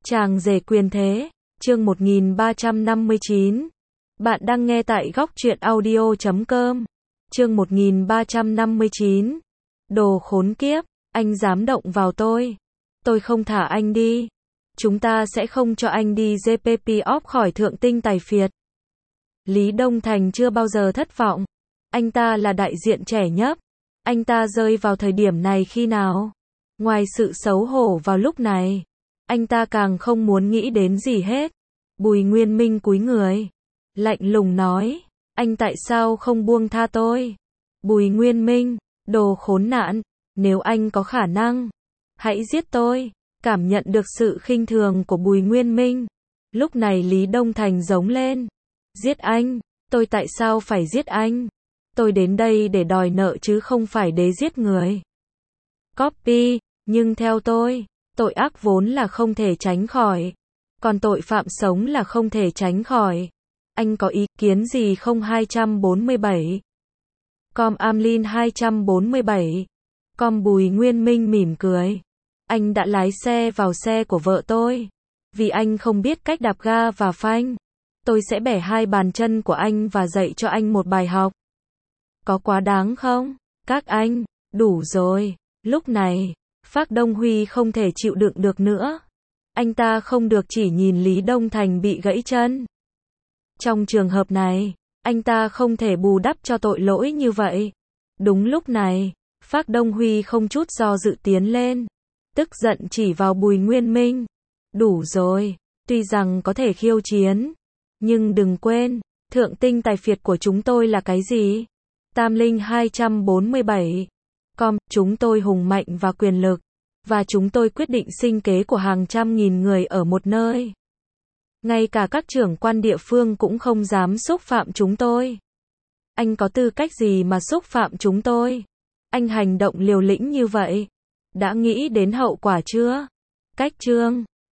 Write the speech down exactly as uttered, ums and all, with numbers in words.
Chàng rể quyền thế, chương một nghìn ba trăm năm mươi chín. Bạn đang nghe tại góc truyện audio chấm com. Chương một nghìn ba trăm năm mươi chín. Đồ khốn kiếp, anh dám động vào tôi. Tôi không thả anh đi. Chúng ta sẽ không cho anh đi giê pê pê off khỏi thượng tinh tài phiệt. Lý Đông Thành chưa bao giờ thất vọng. Anh ta là đại diện trẻ nhất. Anh ta rơi vào thời điểm này khi nào? Ngoài sự xấu hổ vào lúc này, anh ta càng không muốn nghĩ đến gì hết. Bùi Nguyên Minh cúi người, lạnh lùng nói, anh tại sao không buông tha tôi? Bùi Nguyên Minh, đồ khốn nạn, nếu anh có khả năng, hãy giết tôi. Cảm nhận được sự khinh thường của Bùi Nguyên Minh, lúc này Lý Đông Thành giống lên. Giết anh? Tôi tại sao phải giết anh? Tôi đến đây để đòi nợ chứ không phải để giết người. Copy, nhưng theo tôi, tội ác vốn là không thể tránh khỏi, còn tội phạm sống là không thể tránh khỏi. Anh có ý kiến gì không? Hai trăm bốn mươi bảy. Com Amlin hai trăm bốn mươi bảy. Com Bùi Nguyên Minh mỉm cười. Anh đã lái xe vào xe của vợ tôi. Vì anh không biết cách đạp ga và phanh, tôi sẽ bẻ hai bàn chân của anh và dạy cho anh một bài học. Có quá đáng không? Các anh, đủ rồi. Lúc này, Phác Đông Huy không thể chịu đựng được nữa. Anh ta không được chỉ nhìn Lý Đông Thành bị gãy chân. Trong trường hợp này, anh ta không thể bù đắp cho tội lỗi như vậy. Đúng lúc này, Phác Đông Huy không chút do dự tiến lên, tức giận chỉ vào Bùi Nguyên Minh. Đủ rồi, tuy rằng có thể khiêu chiến, nhưng đừng quên, thượng tinh tài phiệt của chúng tôi là cái gì? Tam Linh hai trăm bốn mươi bảy. Com, chúng tôi hùng mạnh và quyền lực, và chúng tôi quyết định sinh kế của hàng trăm nghìn người ở một nơi. Ngay cả các trưởng quan địa phương cũng không dám xúc phạm chúng tôi. Anh có tư cách gì mà xúc phạm chúng tôi? Anh hành động liều lĩnh như vậy, đã nghĩ đến hậu quả chưa? Cách chương